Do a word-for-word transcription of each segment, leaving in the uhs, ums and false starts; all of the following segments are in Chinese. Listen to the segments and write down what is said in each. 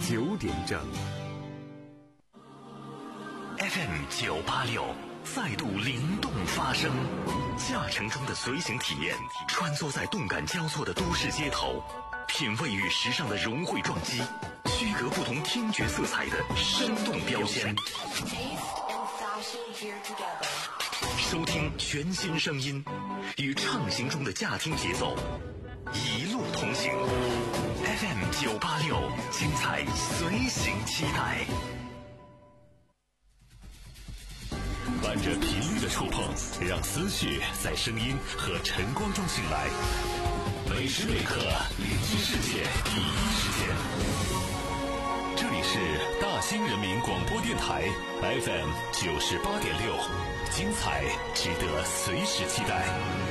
九点整。 F M 九八六再度灵动发声，驾乘中的随行体验，穿梭在动感交错的都市街头，品味与时尚的融汇撞击，区隔不同听觉色彩的生动标签。收听全新声音，与畅行中的驾听节奏一路同行。F M 九八六，精彩随行期待。伴着频率的触碰，让思绪在声音和晨光中醒来。每时每刻，聆听世界第一时间。这里是大兴人民广播电台 F M 九十八点六，精彩值得随时期待。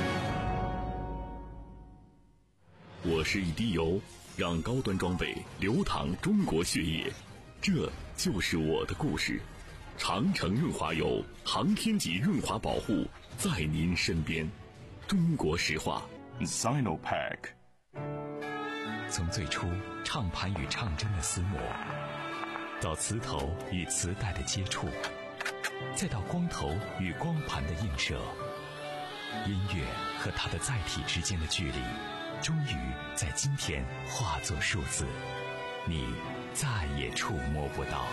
我是一滴油，让高端装备流淌中国血液，这就是我的故事。长城润滑油，航天级润滑保护，在您身边。中国石化 Sinopec。 从最初唱盘与唱针的撕磨，到磁头与磁带的接触，再到光头与光盘的映射，音乐和它的载体之间的距离终于在今天化作数字，你再也触摸不到。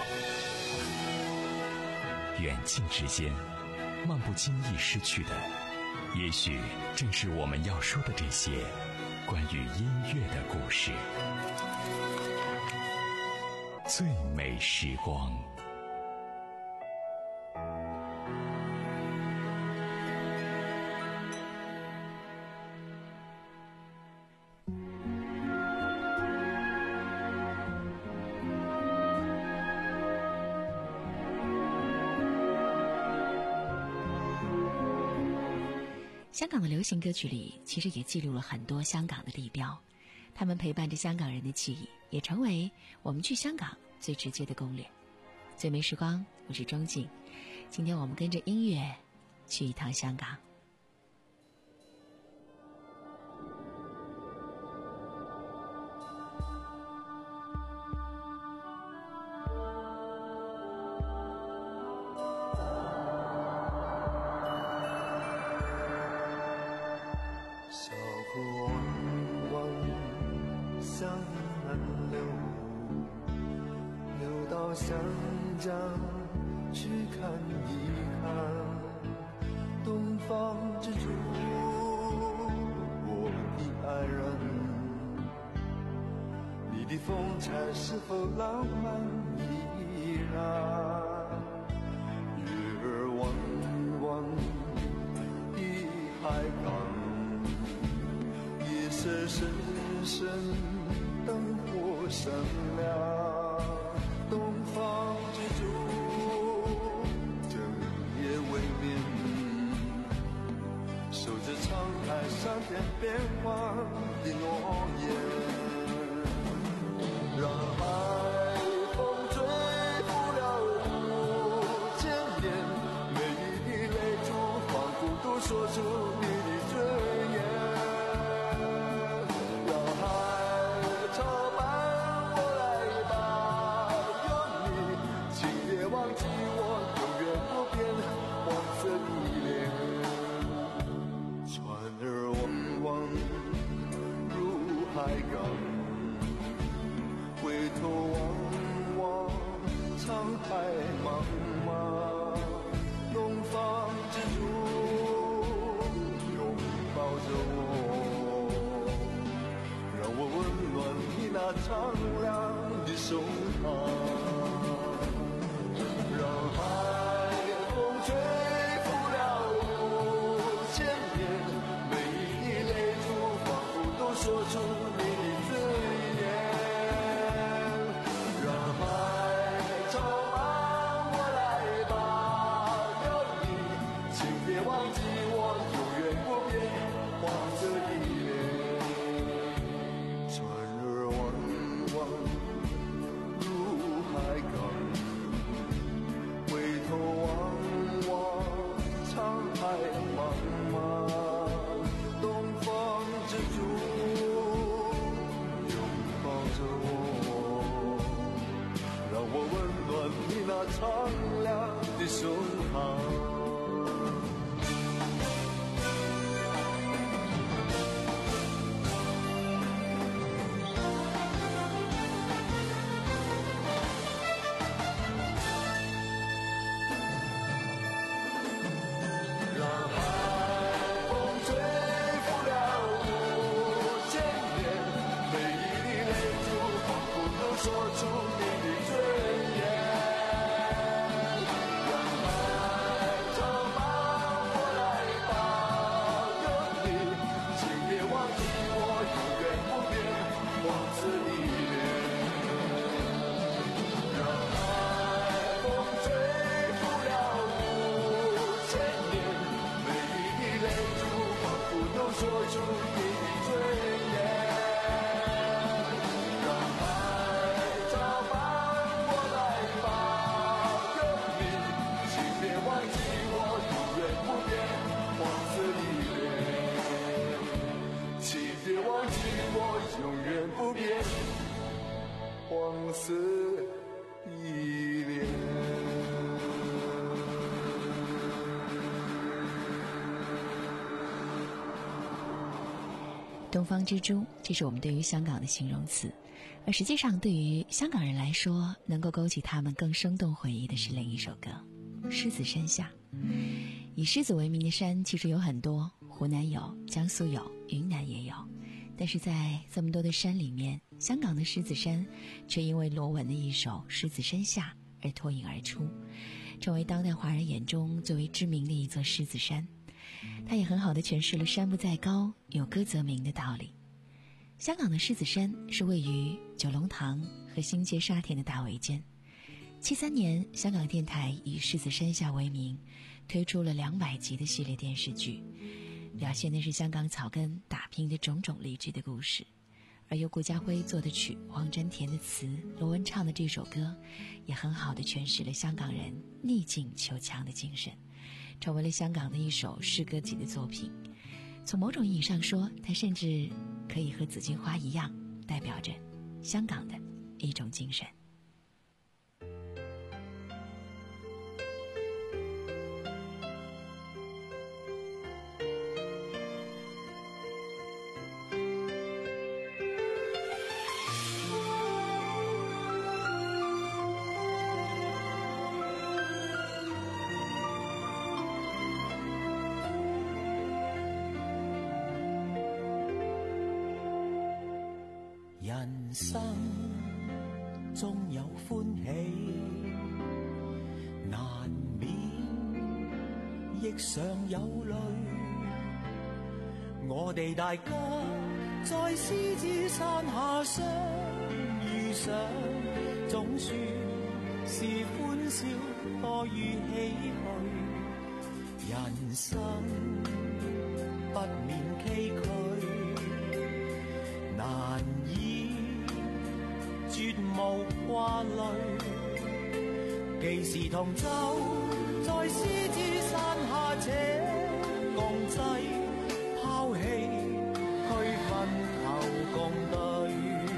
远近之间，漫不经意失去的，也许正是我们要说的这些关于音乐的故事。最美时光。 香港的流行歌曲里其实也记录了很多香港的地标，他们陪伴着香港人的记忆，也成为我们去香港最直接的攻略。最美时光，我是钟静，今天我们跟着音乐去一趟香港。 船儿弯弯入海苍凉的守候。往事依恋。 东方之珠，这是我们对于香港的形容词，而实际上对于香港人来说，能够勾起他们更生动回忆的是另一首歌《狮子山下》。以狮子为名的山其实有很多，湖南有，江苏有，云南也有，但是在这么多的山里面，香港的狮子山却因为罗文的一首《狮子山下》而脱颖而出，成为当代华人眼中最为知名的一座狮子山。它也很好地诠释了山不在高，有歌则鸣的道理。香港的狮子山是位于九龙塘和新界沙田的大围间。七三年，香港电台以狮子山下为名，推出了两百集的系列电视剧，表现的是香港草根打拼的种种励志的故事。而由顾嘉辉作的曲，黄真田的词，罗文唱的这首歌，也很好地诠释了香港人逆境求强的精神，成为了香港的一首诗歌级的作品。从某种意义上说，它甚至可以和紫荆花一样，代表着香港的一种精神。 人生中有歡喜，難免亦常有淚。我哋大家在獅子山下相遇上，總算是歡笑多於唏噓。人生不免崎嶇，難以絕無掛慮，既是同舟在獅子山下這共濟，拋棄區分求共對，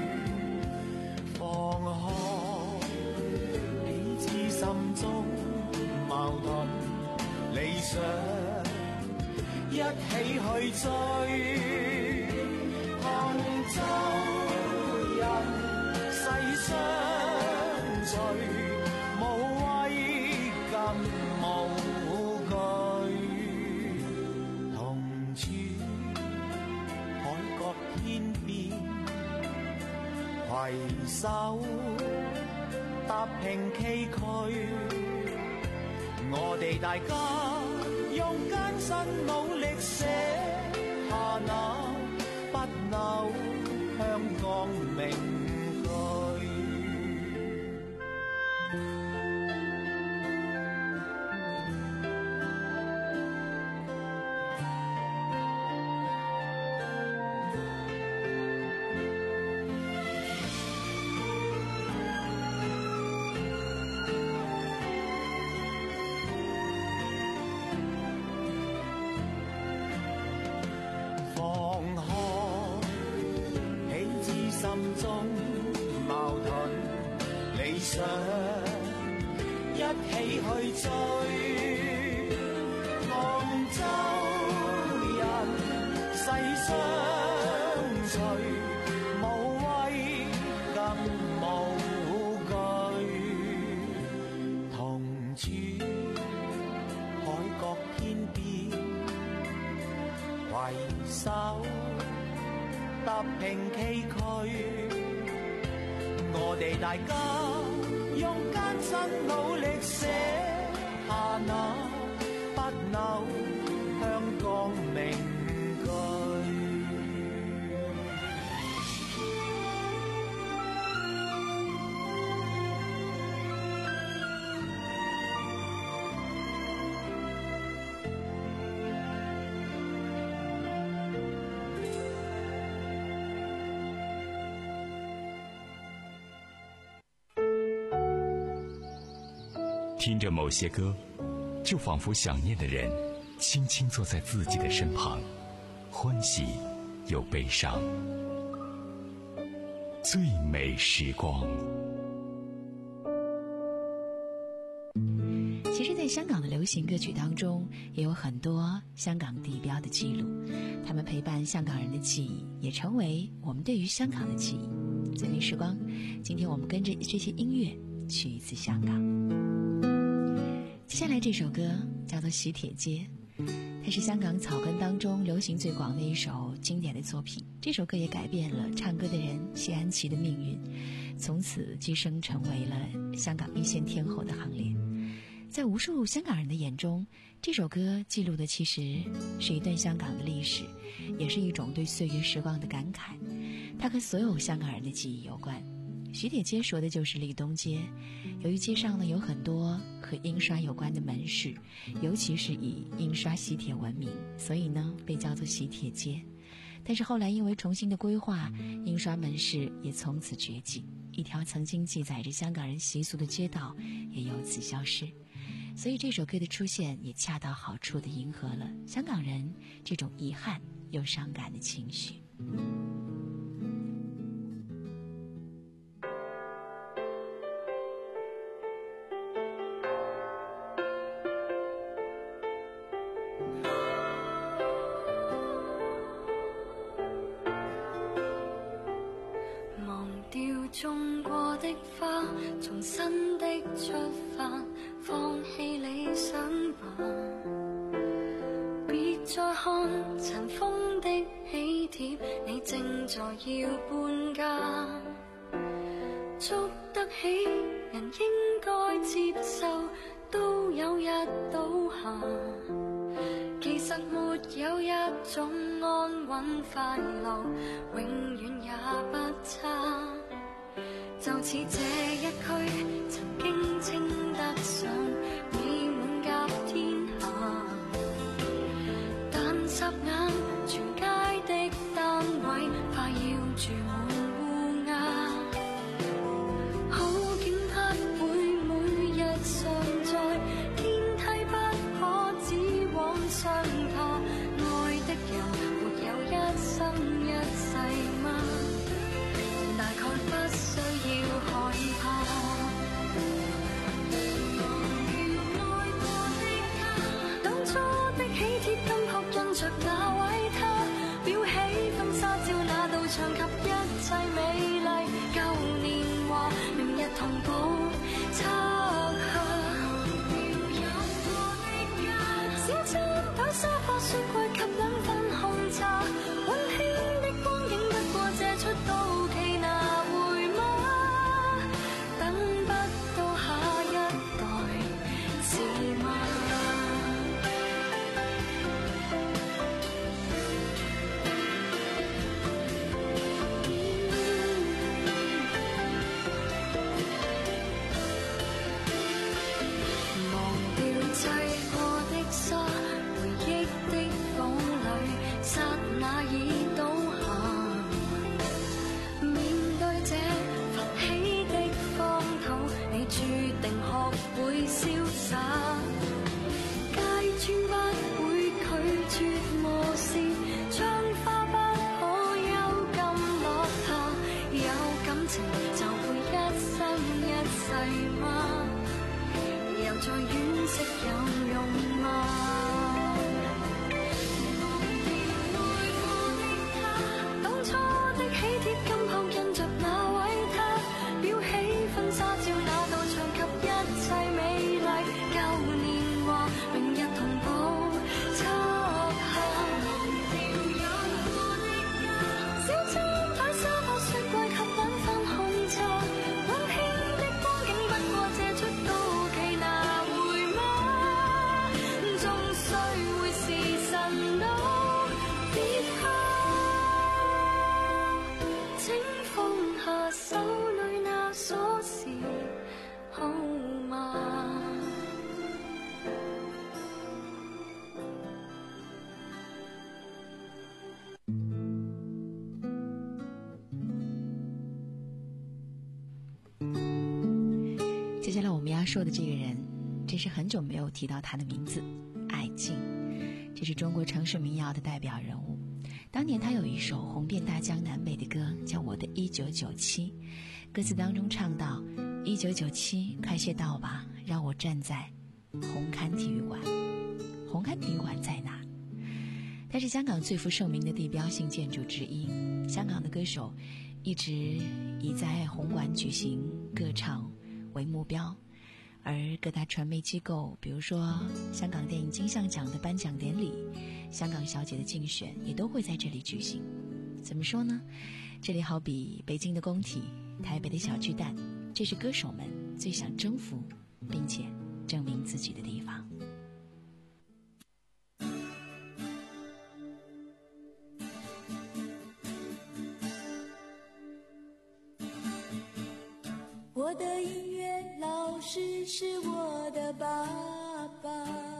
放開彼此心中矛盾理想，一起去追。杭州人世相隨，無畏更無懼，同處海角天邊，攜手踏平崎嶇。我哋大家用艱辛努力寫下那不朽香港名句。心中矛盾理想，一去追。杭州人世相隨，無畏更無懼，同處海角天邊，攜手踏平崎嶇。我哋大家用艱辛努力寫下那不朽香港名句。 听着某些歌，就仿佛想念的人轻轻坐在自己的身旁，欢喜又悲伤。最美时光。 其实在香港的流行歌曲当中，也有很多香港地标的记录，他们陪伴香港人的记忆，也成为我们对于香港的记忆。最美时光，今天我们跟着这些音乐去一次香港。接下来这首歌叫做《喜帖街》，它是香港草根当中流行最广的一首经典的作品。这首歌也改变了唱歌的人谢安琪的命运，从此跻身成为了香港一线天后的行列。在无数香港人的眼中，这首歌记录的其实是一段香港的历史，也是一种对岁月时光的感慨。它和所有香港人的记忆有关。喜帖街说的就是利东街，由于街上呢有很多和印刷有关的门市，尤其是以印刷喜帖闻名，所以呢被叫做喜帖街。但是后来因为重新的规划，印刷门市也从此绝迹，一条曾经记载着香港人习俗的街道也由此消失。所以这首歌的出现也恰到好处地迎合了香港人这种遗憾又伤感的情绪。 種過的花，從新的出發，放棄理想吧，別再看塵封的喜帖，你正在要搬家，捉得起人應該接受，都有日倒下，其實沒有一種安穩快樂永遠也不差，就似這一區曾經稱得上美滿甲天下，但霎眼全街的單位快要住滿烏鴉，好景不會每日常在，天梯不可只往上爬，愛的人沒有一生一世嗎？大概不需要害怕。愛過的他，當初的喜帖金箔印着那位他，裱起婚紗照那道牆及一切美麗舊年華，明日同步拆下。有過的家，小餐台沙發雪櫃及兩份紅茶，溫馨的光影不過借出到期拿回嗎？等不到下一代是嗎？忘掉砌過的沙，回憶的房裏，剎那已倒下。面對這浮起的荒土，你注定學會瀟灑。街磚不會拒絕磨蝕，窗花不可幽禁落下。有感情就會一生一世嗎？人再惋惜有用嗎？愛過的他，當初的喜帖今後印着那位他，裱起婚紗照那道牆及一切美麗舊年華，明日同步執行。小餐台沙發雪櫃及晚飯紅茶，溫馨的光景不過借出到期拿回嗎？終須會是神都別下，請放下手裏那鎖匙好嗎？ 接下来我们要说的这个人，真是很久没有提到他的名字，艾敬。这是中国城市民谣的代表人物。当年他有一首红遍大江南北的歌，叫《我的一九九七》，歌词当中唱到：一九九七，快些到吧，让我站在红磡体育馆。红磡体育馆在哪？它是香港最负盛名的地标性建筑之一。香港的歌手一直以在红馆举行歌唱为目标，而各大传媒机构，比如说香港电影金像奖的颁奖典礼、香港小姐的竞选，也都会在这里举行。怎么说呢？这里好比北京的工体，台北的小巨蛋，这是歌手们最想征服并且证明自己的地方。 我的音乐老师是我的爸爸，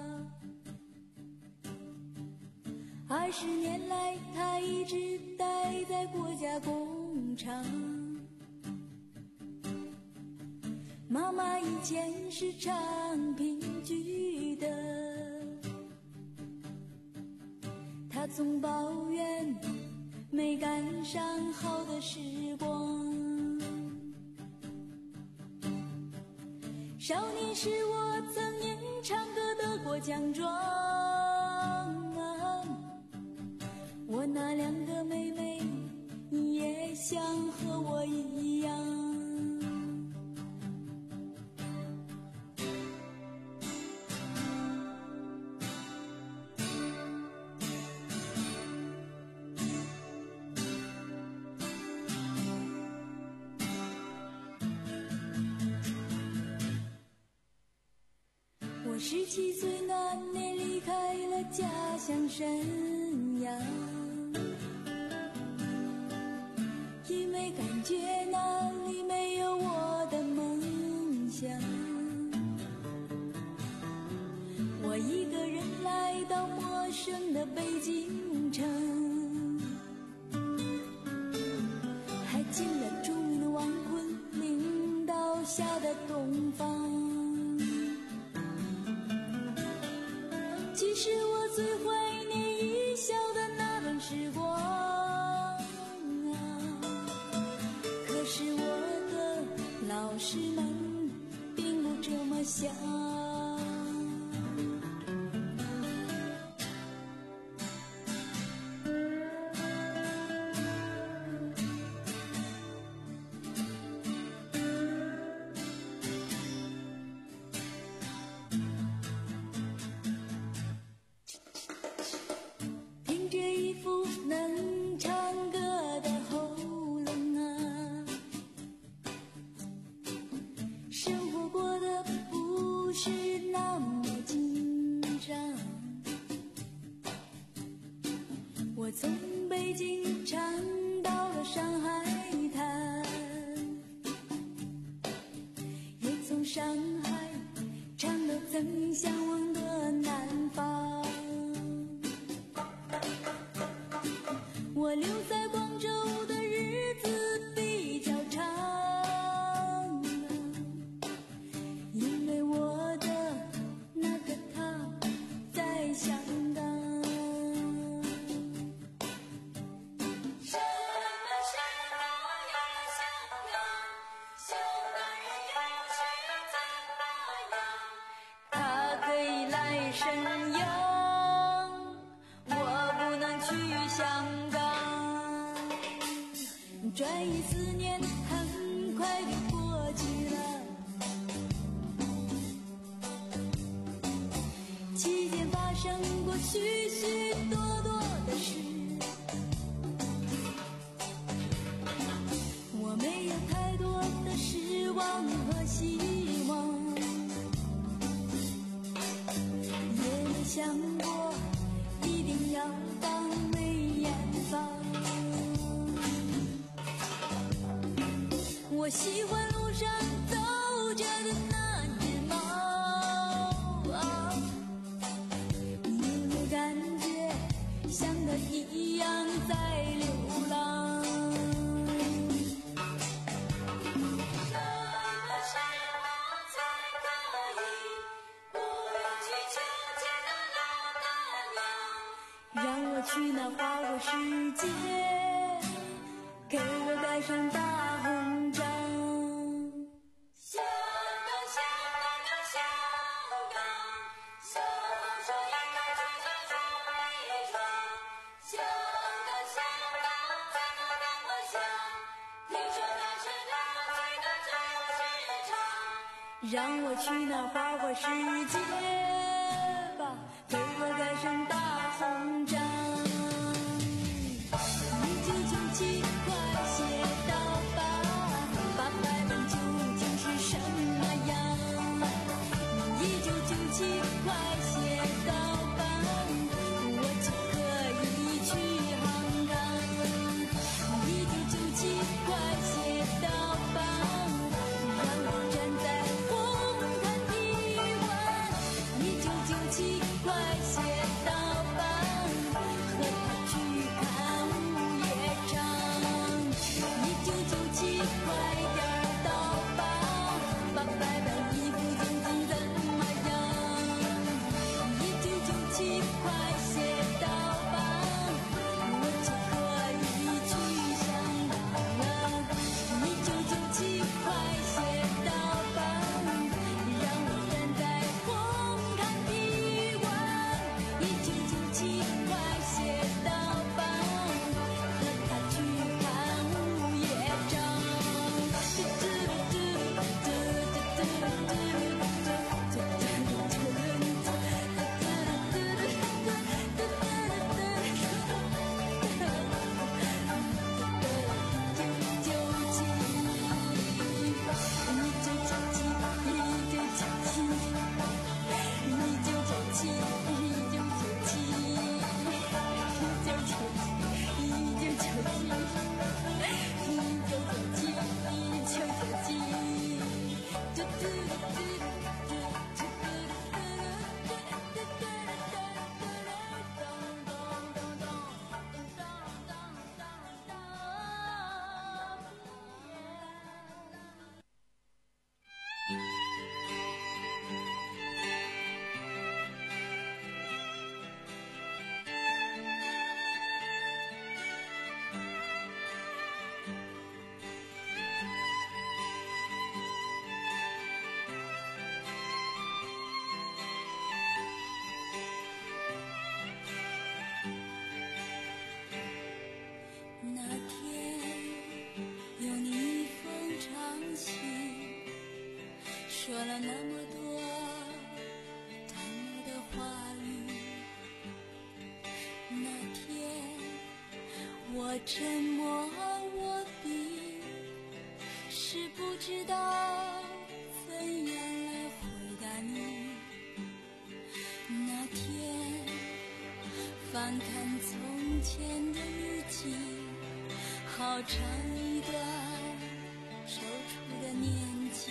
二十年来他一直待在国家工厂。妈妈以前是唱评剧的，她总抱怨没赶上好的时光。少年时我曾因唱歌得过奖状啊，我那两个妹妹也想和我一样。我十七岁那年离开了家乡沈阳，因为感觉那里没有我的梦想。我一个人来到陌生的北京城，还进了著名的王昆领导下的东方。其实我最怀念一笑的那段时光啊，可是我的老师们并不这么想。我从北京唱到了上海滩，也从上海唱到曾经向往的南方。我留在广州的日子比较长，因为我的那个他在香港。 在意思念很快就过去了，期间发生过许许多多的事，我没有太多的失望和希望，也没想过一定要当梅艳芳。我喜欢路上走着的那只猫，啊，有没有感觉像它一样在流浪？什么时候才可以不用去纠结那老大娘，让我去那花果世界，给我盖上大红章。香港，香港，香港，小红书应该追着走一场。香港，香港，怎么让我想？听说那是那最的真市场。让我去那花花世界吧，给我盖上大红章。一九九七快写到吧，八百本究竟是什么样？一九九七快写到吧，我就可以去香港。一九九七快写到吧，让我站在红毯底湾。一九九七快写到吧，和他去看午夜场。一九九七快点儿到吧，八百本衣服究竟怎么样？一九九七快写到吧，我就可以去香港了。一九九七快写到吧，让我站在红毯底湾。一九九七快写到吧，和他去看午夜场。嘟嘟嘟嘟嘟嘟嘟嘟那天有你一封长信，说了那么多淡漠的话语。那天我沉默我闭，是不知道怎样来回答你。那天翻看从前的日记，好长一段踌躇的年纪。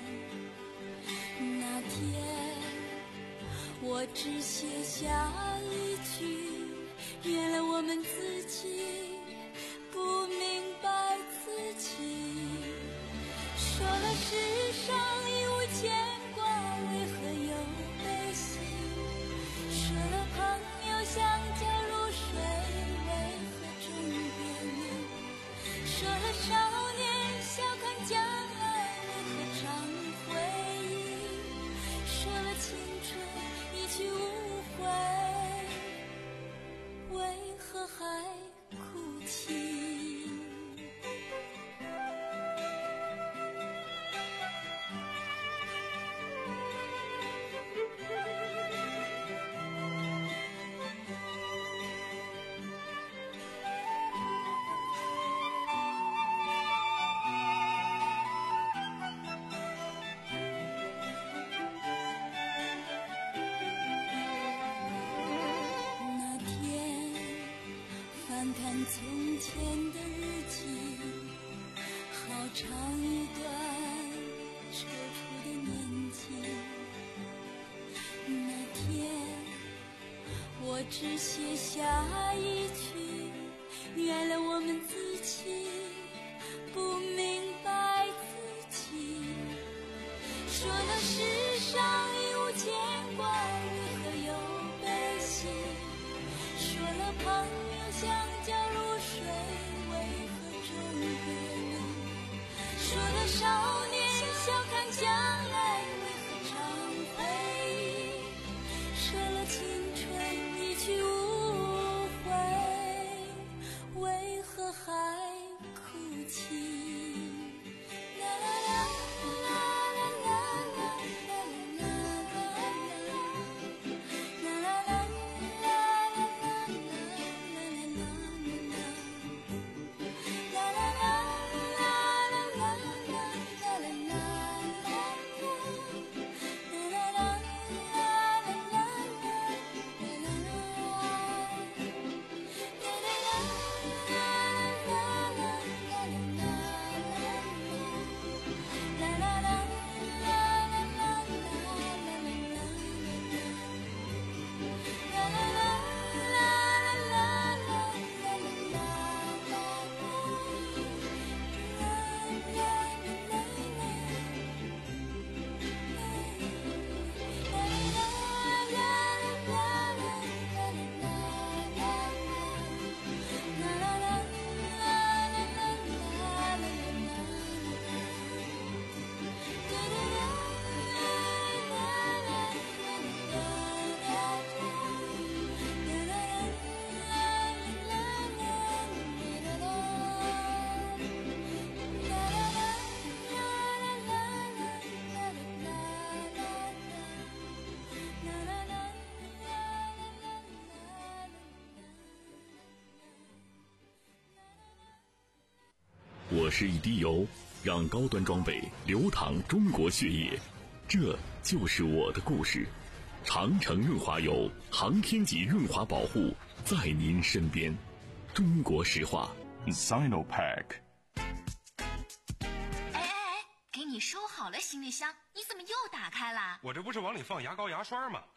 那天我只写下一句，原来我们自己不明白自己。说了世上已无牵挂，为何有悲喜？说了朋友像酒如水，为何终别离？说了少年笑看将来，为何常回忆？说了青春一去无回，为何还哭泣？ 只写下一句，原谅我们自己不明白自己。说了世上已无牵挂，为何又悲喜？说了朋友相交如水，为何终别离？说了少年笑看将来，为何常回忆？说了青春一去无回，为何还哭泣？啦啦啦啦啦啦啦啦啦啦啦啦我是一滴油，让高端装备流淌中国血液，这就是我的故事。长城润滑油，航天级润滑保护，在您身边。中国石化 Sinopec。 哎哎哎，给你收好了行李箱，你怎么又打开了？ 我这不是往里放牙膏牙刷吗？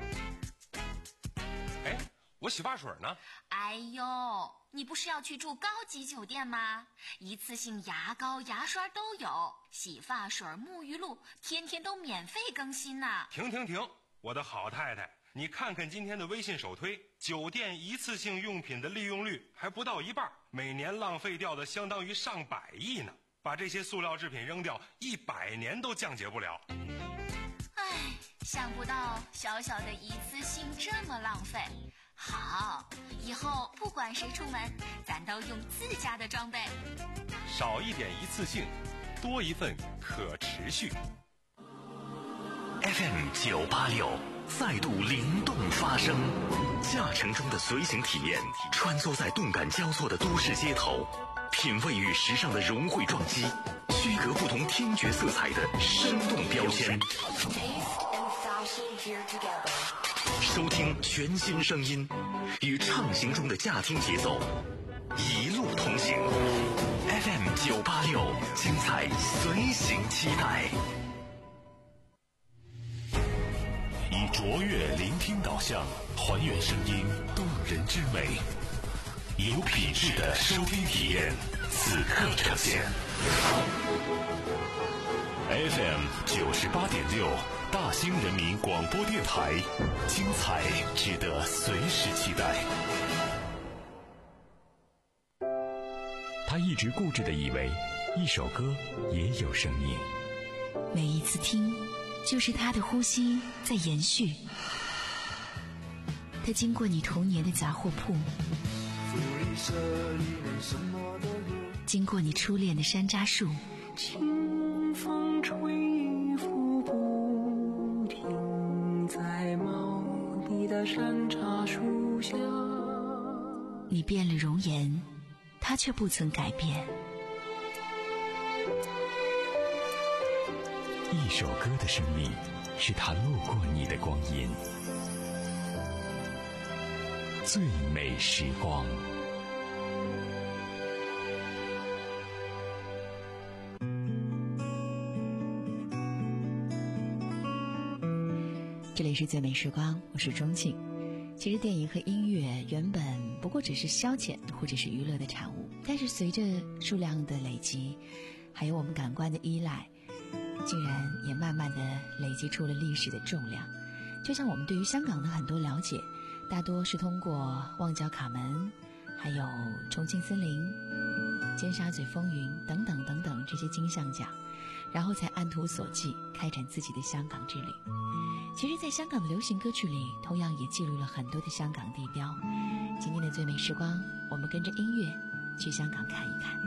哎，我洗发水呢？ 哎呦，你不是要去住高级酒店吗？一次性牙膏牙刷都有，洗发水沐浴露天天都免费更新呢。 停停停，我的好太太，你看看今天的微信首推，酒店一次性用品的利用率还不到一半，每年浪费掉的相当于上百亿呢。把这些塑料制品扔掉，一百年都降解不了。 唉，想不到小小的一次性这么浪费。好，以后不管谁出门，咱都用自家的装备。 少一点一次性，多一份可持续。 F M 九八六再度灵动发声，驾乘中的随行体验，穿梭在动感交错的都市街头，品味与时尚的融汇撞击，区隔不同听觉色彩的生动标签。收听全新声音，与畅行中的驾听节奏，一路同行。F M 九八六，精彩随行期待。以卓越聆听导向，还原声音动人之美，有品质的收听体验，此刻呈现。F M 九十八点六，大兴人民广播电台，精彩值得随时期待。 他一直固执地以为，一首歌也有生命。 每一次听，就是他的呼吸在延续。他经过你童年的杂货铺，经过你初恋的山楂树， 清风吹拂不停，在茂密的山楂树下。 你变了容颜，他却不曾改变。 一首歌的生命，是他路过你的光阴。最美时光。 这里是最美时光，我是钟庆。 其实电影和音乐原本不过只是消遣或者是娱乐的产物，但是随着数量的累积，还有我们感官的依赖，竟然也慢慢的累积出了历史的重量。就像我们对于香港的很多了解，大多是通过旺角卡门，还有重庆森林、尖沙咀风云等等等等这些金像奖，然后才按图索骥开展自己的香港之旅。其实在香港的流行歌曲里，同样也记录了很多的香港地标。今天的最美时光，我们跟着音乐去香港看一看。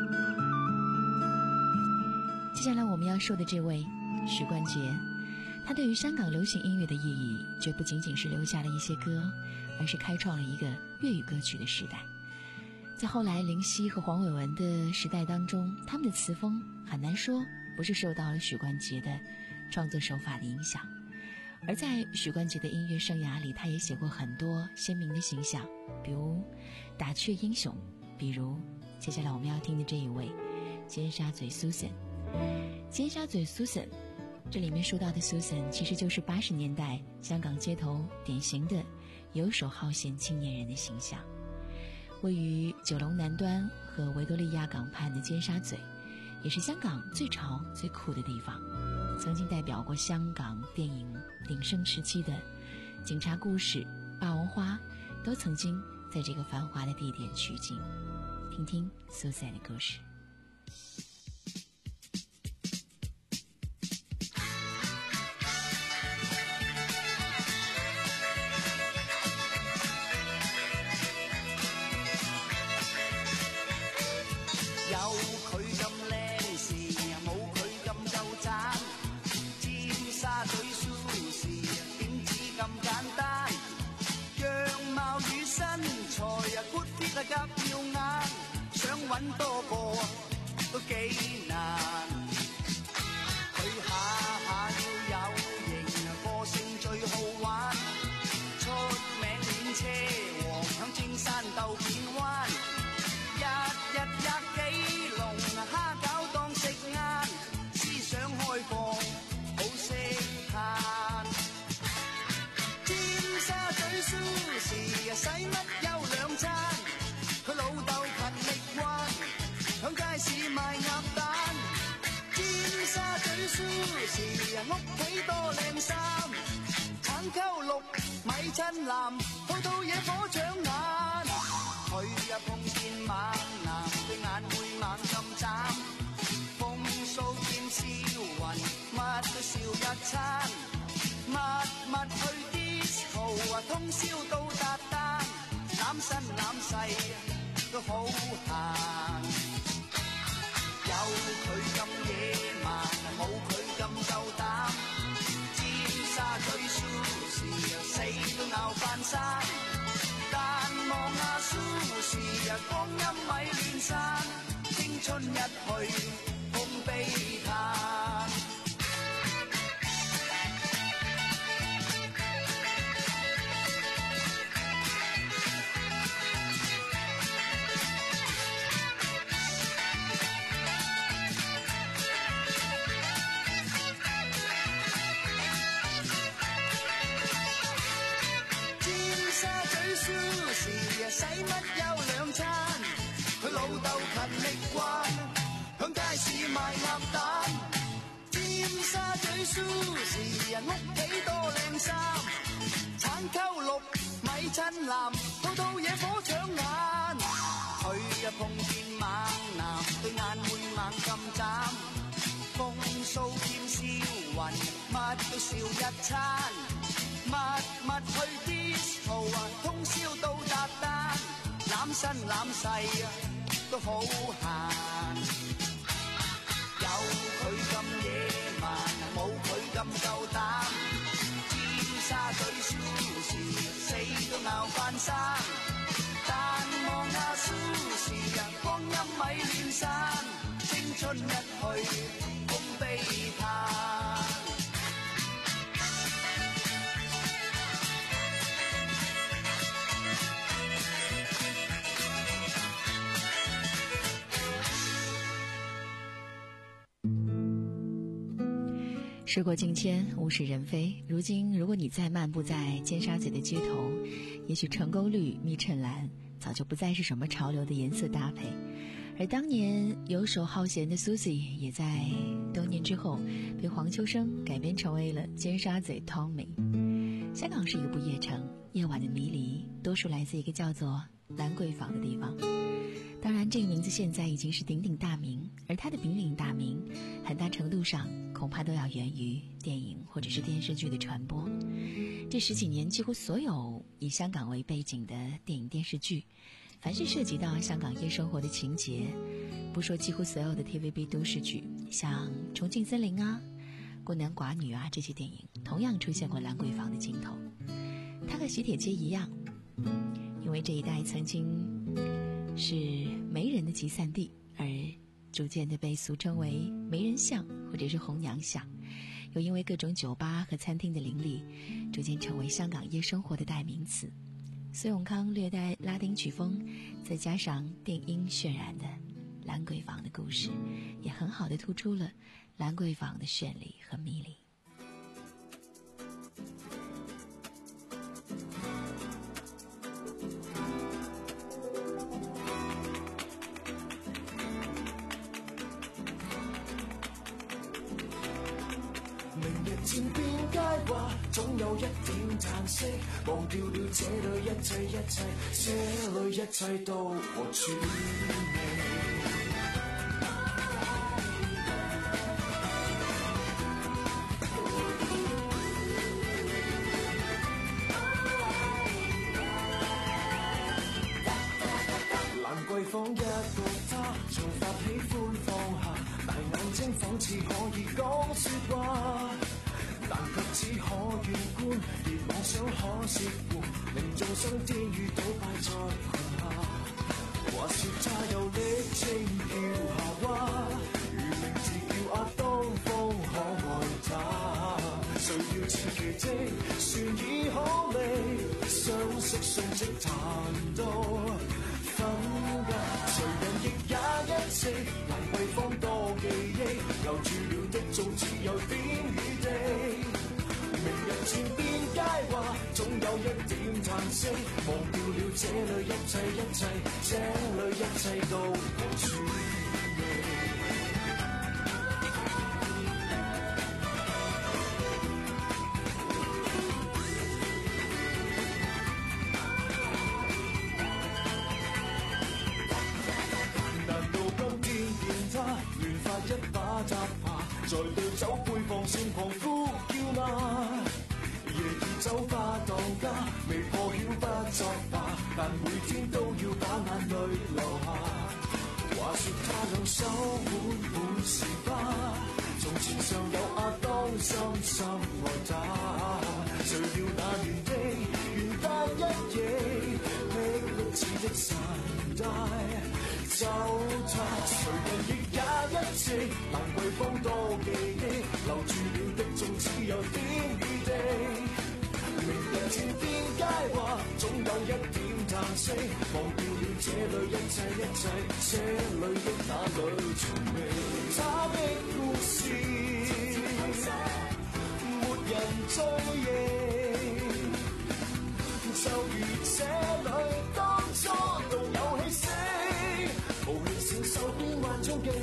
接下来我们要说的这位许冠杰，他对于香港流行音乐的意义绝不仅仅是留下了一些歌，而是开创了一个粤语歌曲的时代。在后来林夕和黄伟文的时代当中，他们的词风很难说不是受到了许冠杰的创作手法的影响。而在许冠杰的音乐生涯里，他也写过很多鲜明的形象，比如打雀英雄，比如接下来我们要听的这一位尖沙咀 Susan。 尖沙咀 Susan， 这里面说到的 Susan 其实就是八十年代香港街头典型的游手好闲青年人的形象。位于九龙南端和维多利亚港畔的尖沙咀，也是香港最潮最酷的地方，曾经代表过香港电影鼎盛时期的《警察故事》《霸王花》，都曾经在这个繁华的地点取景。听听 Susan 的故事。 夾耀眼，想揾多個都幾難。佢下下要有型，個性最好玩，出名練車王，響青山鬥片灣，日日吔幾籠蝦餃當食晏，思想開放好識嘆。尖沙咀 Susie 使乜休兩餐？佢老豆勤力慣，響街市賣鴨蛋。尖沙咀 Susie 屋企多靚衫，橙溝綠米襯藍，套套嘢火搶眼。佢呀碰見猛男，對眼會猛咁眨，風騷兼銷魂，乜都笑一餐。密密去 disco 啊，通宵到達單，攬身攬勢都好閒，有佢咁野蠻，冇佢咁夠膽。尖沙咀 Susie 死都拗翻生，但望阿 Susie 光陰咪亂散，青春一去空悲嘆。使乜休兩餐？佢老豆勤力慣，響街市賣鴨蛋。尖沙咀 Susie 屋企多靚衫，橙溝綠米襯藍，套套嘢火搶眼。佢呀碰見猛男，對眼會猛咁眨，風騷兼銷魂，乜都笑一餐。密密去 disco 啊，通宵到達單，攬身攬勢都好閒。有佢咁野蠻，冇佢咁夠膽。尖沙咀 Susie 死都拗翻生，但望阿 Susie 光陰咪亂散，青春一去空悲嘆。 时过境迁，物是人非。如今，如果你再漫步在尖沙咀的街头，也许橙沟绿、蜜衬蓝早就不再是什么潮流的颜色搭配。而当年游手好闲的 Susie 也在多年之后被黄秋生改编成为了尖沙咀 Tommy。 香港是一个不夜城，夜晚的迷离多数来自一个叫做兰桂坊的地方。当然这个名字现在已经是鼎鼎大名，而它的鼎鼎大名很大程度上恐怕都要源于电影或者是电视剧的传播。这十几年几乎所有以香港为背景的电影电视剧，凡是涉及到香港夜生活的情节，不说几乎所有的 T V B 都市剧，像《重庆森林》啊、《孤男寡女》啊，这些电影同样出现过兰桂坊的镜头。它和喜帖街一样，因为这一带曾经是媒人的集散地，而逐渐的被俗称为媒人巷或者是红娘巷，又因为各种酒吧和餐厅的林立，逐渐成为香港夜生活的代名词。苏永康略带拉丁曲风，再加上电音渲染的兰桂坊的故事，也很好的突出了兰桂坊的绚丽和迷离。 前邊街話總有一點嘆息，忘掉了這裏一切一切，這裏一切都和處理。蘭桂坊一個他，長髮喜歡放下，大眼睛仿似可以講説話。但卻只可遠觀，而妄想可涉乎，令眾生天與倒敗在裙下。話說他有力稱叫夏娃，如名字叫亞當方可愛他。誰料似奇蹟，船已可離，相識訊息談到分隔。誰人亦也一直蘭桂坊多記憶，留住了的總只有點與地。明日前邊街話總有一點嘆息，忘掉了這裏一切一切，這裏一切都無處理。難道今天見他亂發一把雜下，在對酒杯放聲狂呼叫嗎？夜已酒吧當家，未破曉不作罷，但每天都要把眼淚流下。話說他兩手滿滿是疤，從前尚有亞當深深愛他，誰料那年的元旦一夜，霹靂似的神帶走他。誰人亦也一直蘭桂坊多記憶，留住了的總只有點與地。明日前邊街話總有一點嘆息，忘掉了這裏一切一切，這裏的那裏從未他的故事，沒人追憶，就如這裏當初獨有氣息，無力承受變幻衝擊。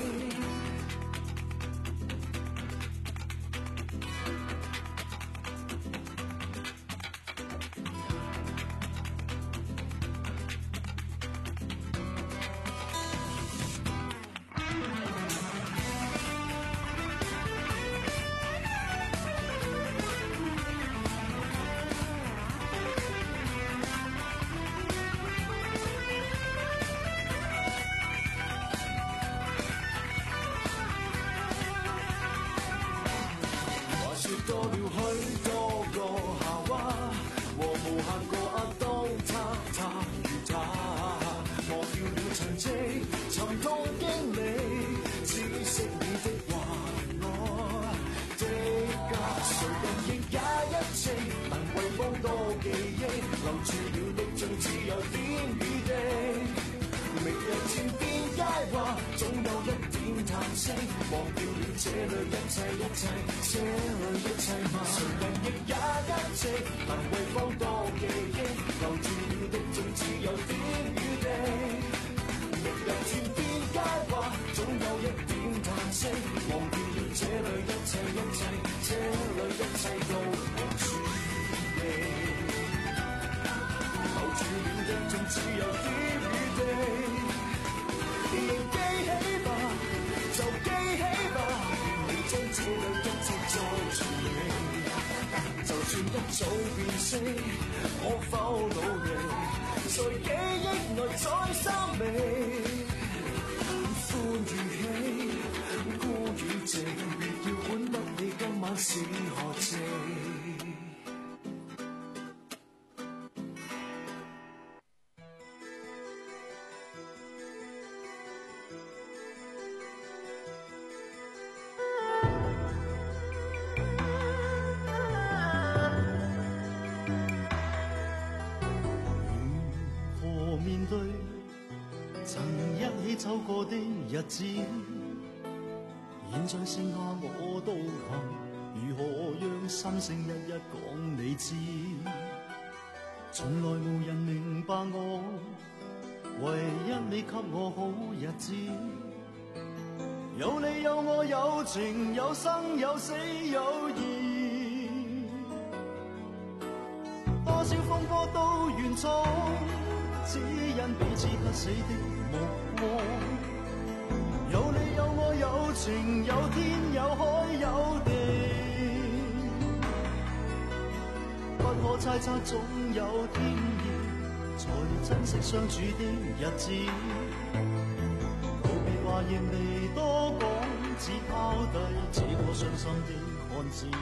多了許多個夏娃，和無限個亞當，他他與他，忘掉了痕跡，沉痛經歷，只識你的話我的家。誰人亦也一直蘭桂坊多記憶，留住了的盡只有點與地。明日前邊街話總有一點嘆嘆息，忘掉了這裏一切一切，這裏一切嗎？誰人亦也一直能為放多記憶，留住了的總只有天與地。明日天邊佳話，總有一點嘆息，忘掉了這裏一切一切，這裏一切都無處理。留住了的總只有天與地。記起吧，就記起吧，你將這裏一切再處理。就算一早變色，可否努力，在記憶內再三味。歡與喜，孤與靜，要管不你今晚是何夕。走過的日子，現在剩下我獨行，如何讓心聲一一講你知？從來無人明白我，唯一你給我好日子。有你有我有情有生有死有義，多少風波都願闖，只因彼此不死的目光。有你有我有情有天有海有地，不可猜測總有天意，才珍惜相處的日子。告別話亦未多講，只拋低這個傷心的漢子。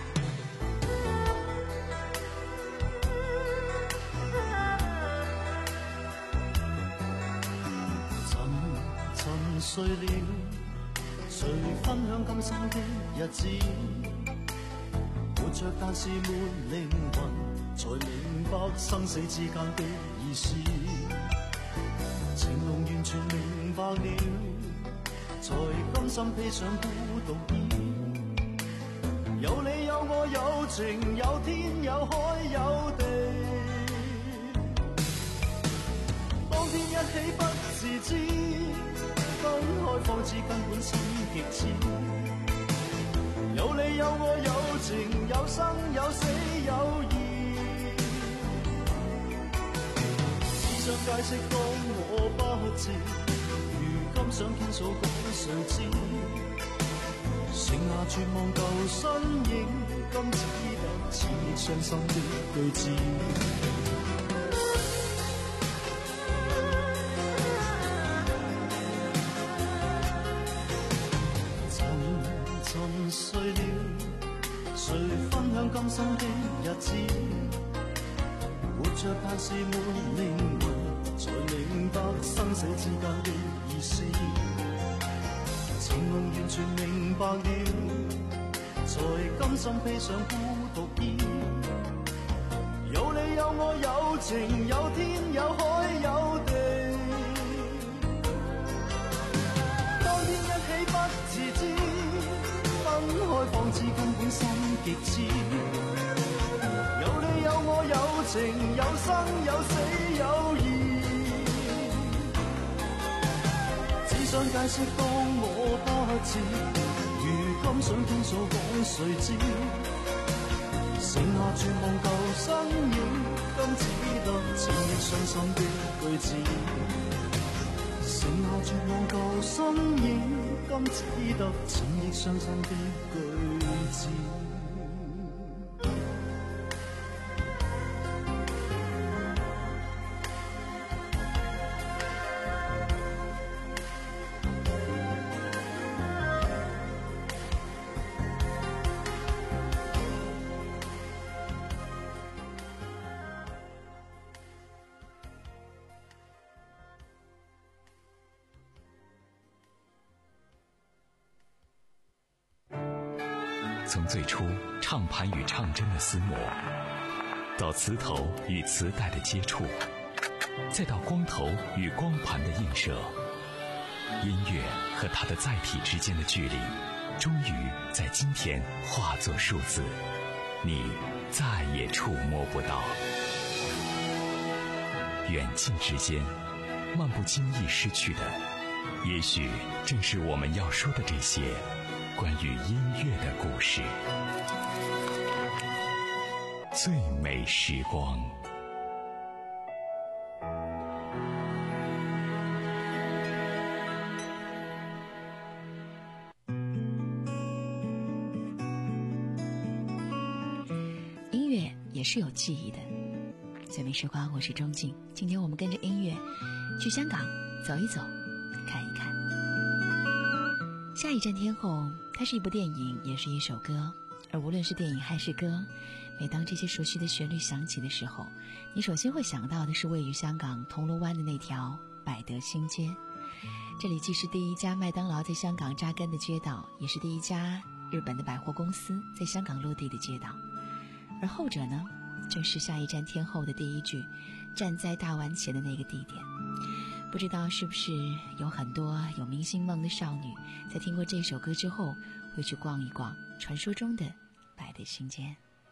碎了，誰分享今生的日子？活着但是沒靈魂，才明白生死之間的意思。情濃完全明白了，才甘心披上孤獨衣。有你有我有情有天有海有地，當天一起不自知。分開方知根本心極痴，有你有我有情有生有死有義，只想解釋當我不知，如今想傾訴講誰知？剩下絕望舊身影，今只得千億傷心的句子。碎了，誰分享今生的日子？活着但是沒靈魂，才明白生死之間的意思。情濃完全明白了，才甘心披上孤獨衣。有你有我有情有天有海有地，當天一起不自知。分開方知根本心極痴，有你有我有情有生有死有義，只想解釋當我不知，如今想傾訴講誰知？剩下絕望舊身影，今只得千億傷心的句子。剩下絕望舊身影，今只得千億傷心的句子。 从最初唱盘与唱针的厮磨，到磁头与磁带的接触，再到光头与光盘的映射， 音乐和它的载体之间的距离，终于在今天化作数字，你再也触摸不到。远近之间，漫不经意失去的，也许正是我们要说的这些关于音乐的故事。最美时光。 音乐也是有记忆的。最美时光，我是钟静。今天我们跟着音乐去香港走一走，看一看。下一站天后，它是一部电影，也是一首歌。而无论是电影还是歌，每当这些熟悉的旋律响起的时候，你首先会想到的是位于香港铜锣湾的那条百德新街。这里既是第一家麦当劳在香港扎根的街道，也是第一家日本的百货公司在香港落地的街道。而后者呢，正是下一站天后的第一句站在大湾前的那个地点。不知道是不是有很多有明星梦的少女在听过这首歌之后会去逛一逛传说中的百德新街。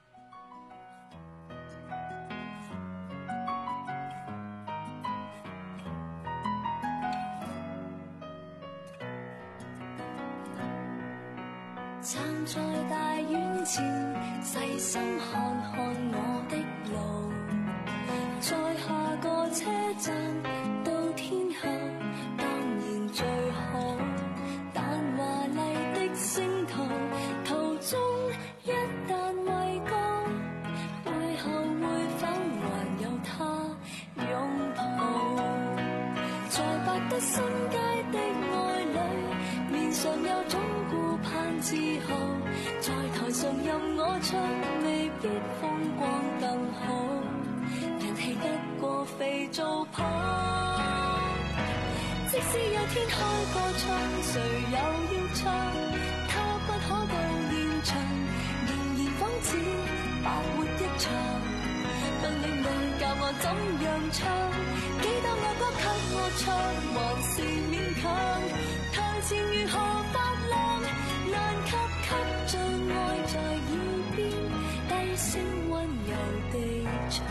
站在大院前，細心看看我的路，在下個車站到天后當然最好，但華麗的星途途中一旦畏高，背後會否還有他擁抱？在百德新街的愛侶，面上有種顧盼自豪，在台上任我唱，未必風光更好，人氣得過肥皂泡。即使有天開個唱，誰又要唱？他不可到現場，仍然仿似白活一場。不領會教我怎樣唱，幾多愛歌給我唱，還是勉強。台前如何發亮，難及給最愛在耳邊低聲溫柔地唱。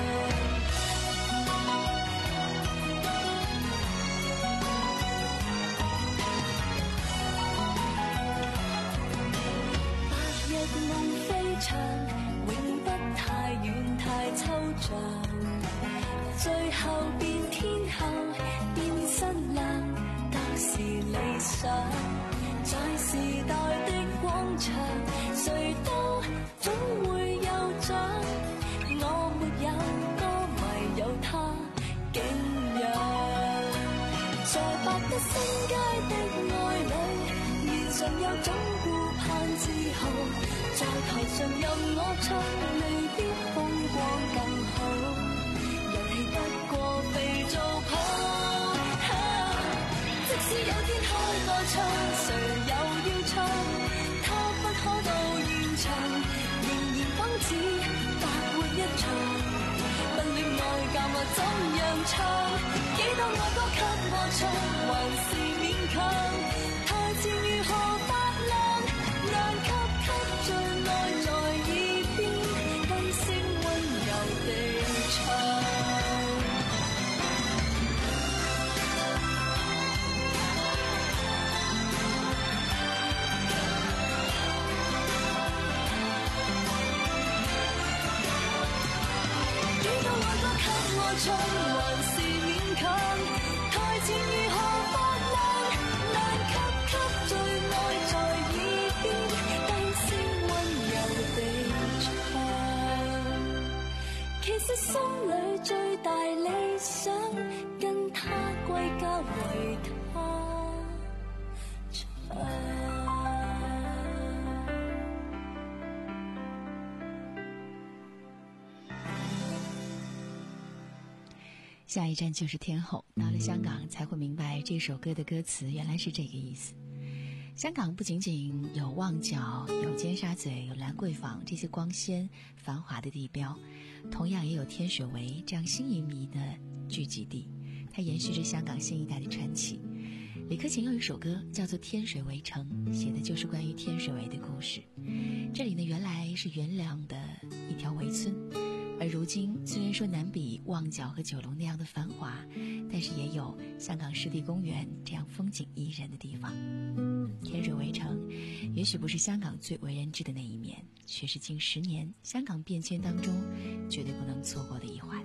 白日夢飛翔，永不太遠太抽象，最後變天后變新娘，都是理想。在時代的廣場，誰都總會有獎。我沒有歌，唯有他敬仰。在百德新街的愛侶，面上有種顧盼自豪，在台上任我唱，未必風光更好，人氣得過肥皂泡。即使有天開個唱，誰又要唱？他不可到現場，仍然仿似白活一場。不戀愛教我怎樣唱，幾多愛歌給我唱，還是勉強。台前如何發亮，難及給最愛在耳邊低聲溫柔地唱。唱還是勉強，台前如何發亮，難及給最愛在耳邊低聲溫柔地唱。其實心裏最大理想，跟他歸家為他唱。 下一站就是天后，到了香港才会明白这首歌的歌词原来是这个意思。香港不仅仅有旺角、有尖沙咀、有兰桂坊这些光鲜繁华的地标，同样也有天水围这样新移民的聚集地，它延续着香港新一代的传奇。 李克勤有一首歌叫做《天水围城》，写的就是关于天水围的故事。这里呢，原来是元良的一条围村，而如今虽然说难比旺角和九龙那样的繁华，但是也有香港湿地公园这样风景宜人的地方。天水围城也许不是香港最为人知的那一面，却是近十年香港变迁当中绝对不能错过的一环。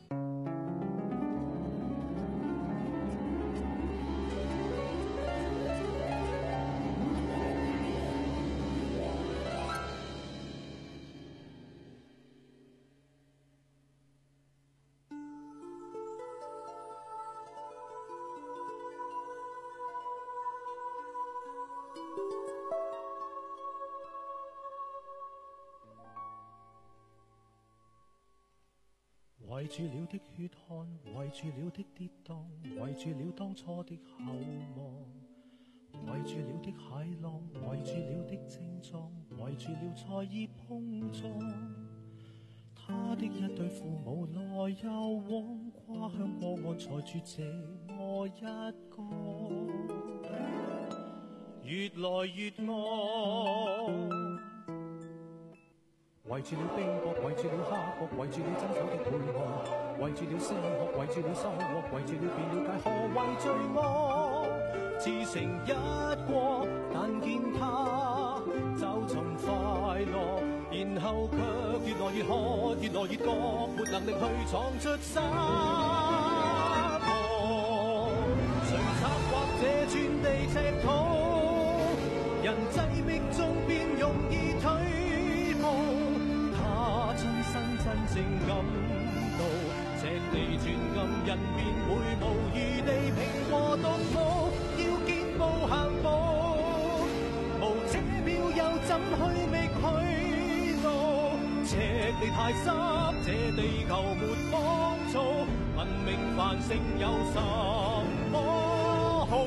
圍住了的血汗，圍住了的跌宕，圍住了當初的厚望，圍住了的駭浪，圍住了的症狀，圍住了才意碰撞。他的一對父母來又往，跨向過岸才住這我一個，越來越愛。圍住了冰雹，圍住了刻薄，圍住了爭手的配合，圍住了升學，圍住了收穫，圍住了變了解何謂罪惡。自成一過，但見他就尋快樂，然後卻越來越渴，越來越覺沒能力去闖出沙漠。誰策劃這寸地赤土，人擠迫中便容易退步。真正感到赤地寸金，人便會無餘地平和獨舞，要見步行步，無這秒又怎去覓去路？赤地太濕，這地球沒芳草，文明繁盛有什麼好？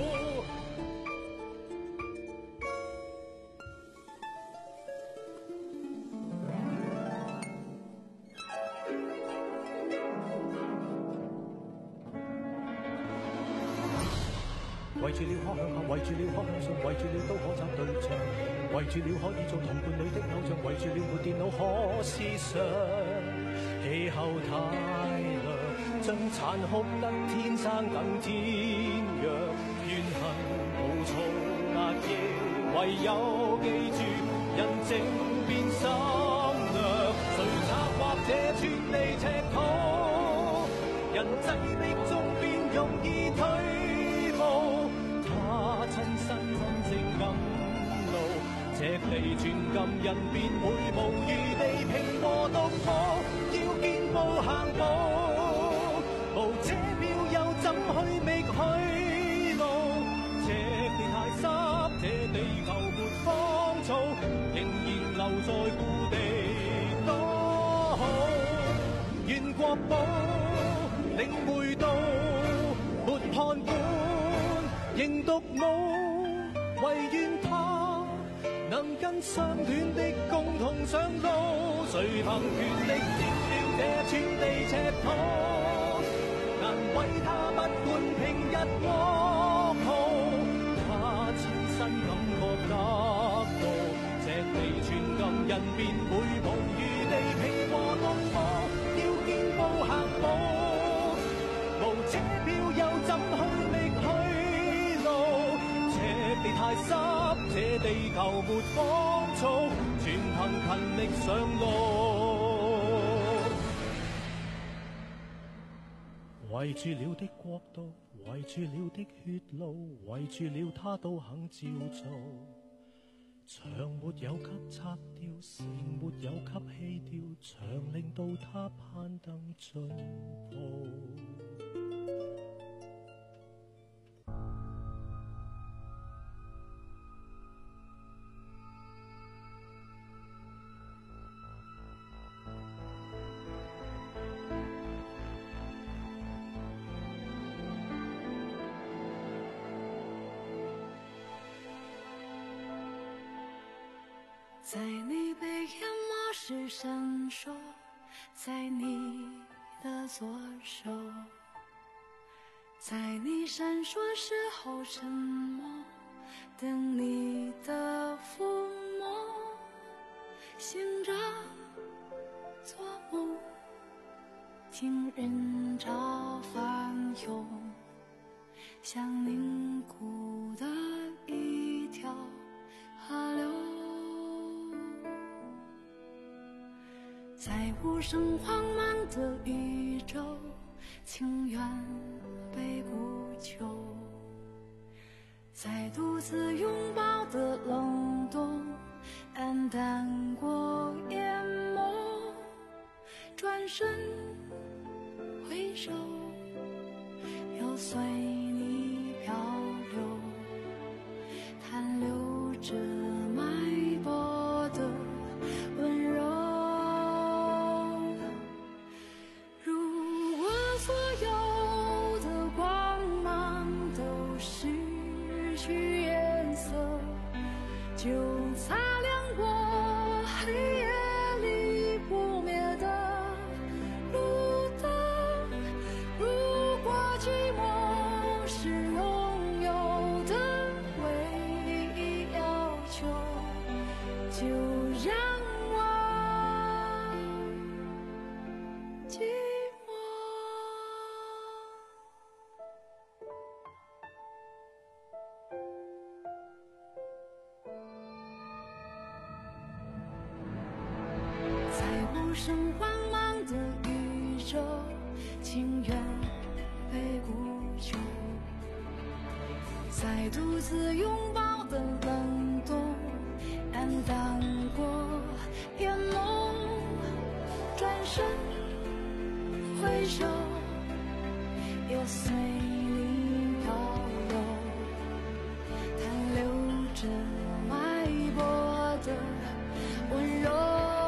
圍住了可向下，圍住了可向上，圍住了都可找對象，圍住了可以做同伴侶的偶像，圍住了沒電腦可思想。氣候太涼，將殘酷得天生更天弱，怨恨無措壓抑，唯有記住人靜變心涼。誰策劃這寸地赤土，人擠迫中便容易退步。親身真正感到赤地寸金，人便會無餘地平和獨舞，要見步行步，無這秒又怎去覓去路？赤地太濕，這地球沒芳草，仍然留在故地多好。願國寶領會到沒判官仍獨舞，唯願他能跟相戀的共同上路。誰憑權力佔了這寸地赤土，難為他不管平日噩耗。他親身感覺得到，赤地寸金，人便會無餘地平和獨舞，要見步行步，無這秒又怎去覓去？地太濕，這地球沒芳草，全憑勤力上路。圍住了的國度，圍住了的血路，圍住了他都肯照做。牆沒有給拆掉，城沒有給棄掉，牆令到他攀登進步。 在你背眼漠视闪烁，在你的左手在你闪烁时候沉默，等你的抚摸，醒着做梦，听人潮翻涌，像凝固的一条河流，在无声慌忙的宇宙，情愿被孤求，在独自拥抱的冷冻，黯淡过淹没，转身回首，又随你漂流，残留着脉搏的温柔。如果所有的光芒都失去颜色，就擦亮过黑夜里不灭的路灯。如果寂寞是拥有的唯一要求，就让我寂寞。在无声慌忙的宇宙，情愿被孤求，在独自拥抱的冷冻，黯淡过淹没，转身回首，又随你漂流，残留着脉搏的温柔。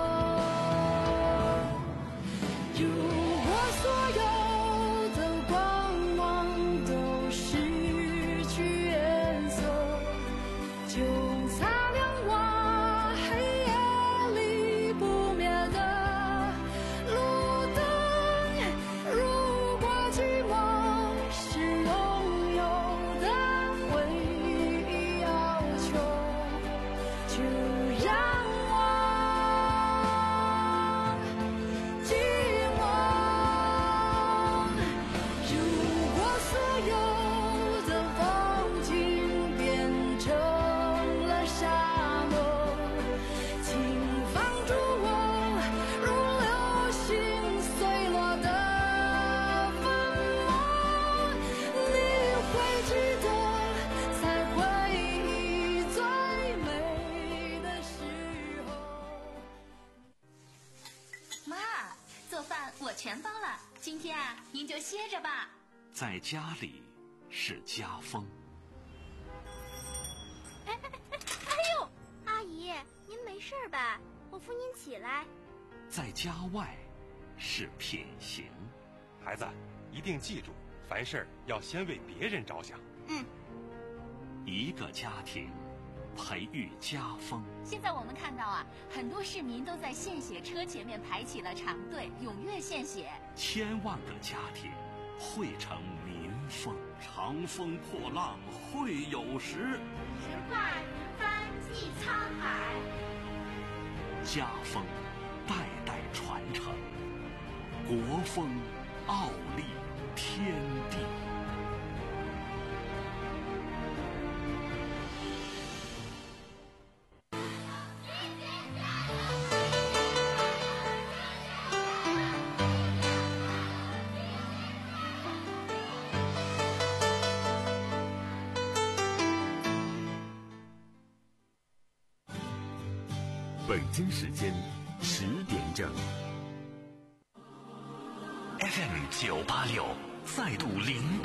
如果所有的光芒都失去颜色，就擦亮我黑夜里不灭的路灯。如果寂寞是拥有的唯一要求，就让我寂寞。如果所有的风景变成了沙漠，请放逐我如流星碎落的粉末。你会记得，在回忆最美的时候。 妈，做饭我全包了，今天啊，您就歇着吧。 在家里是家风， 哎哎哎哎呦，阿姨，您没事吧？我扶您起来。 在家外是品行。 孩子，一定记住，凡事要先为别人着想。 嗯， 一个家庭培育家风。 现在我们看到啊，很多市民都在献血车前面排起了长队，踊跃献血。 千万个家庭汇成民风，长风破浪会有时， 直挂云帆济沧海。 家风代代传承，国风傲立天地。 北京时间十点整。 F M 九八六再度零度。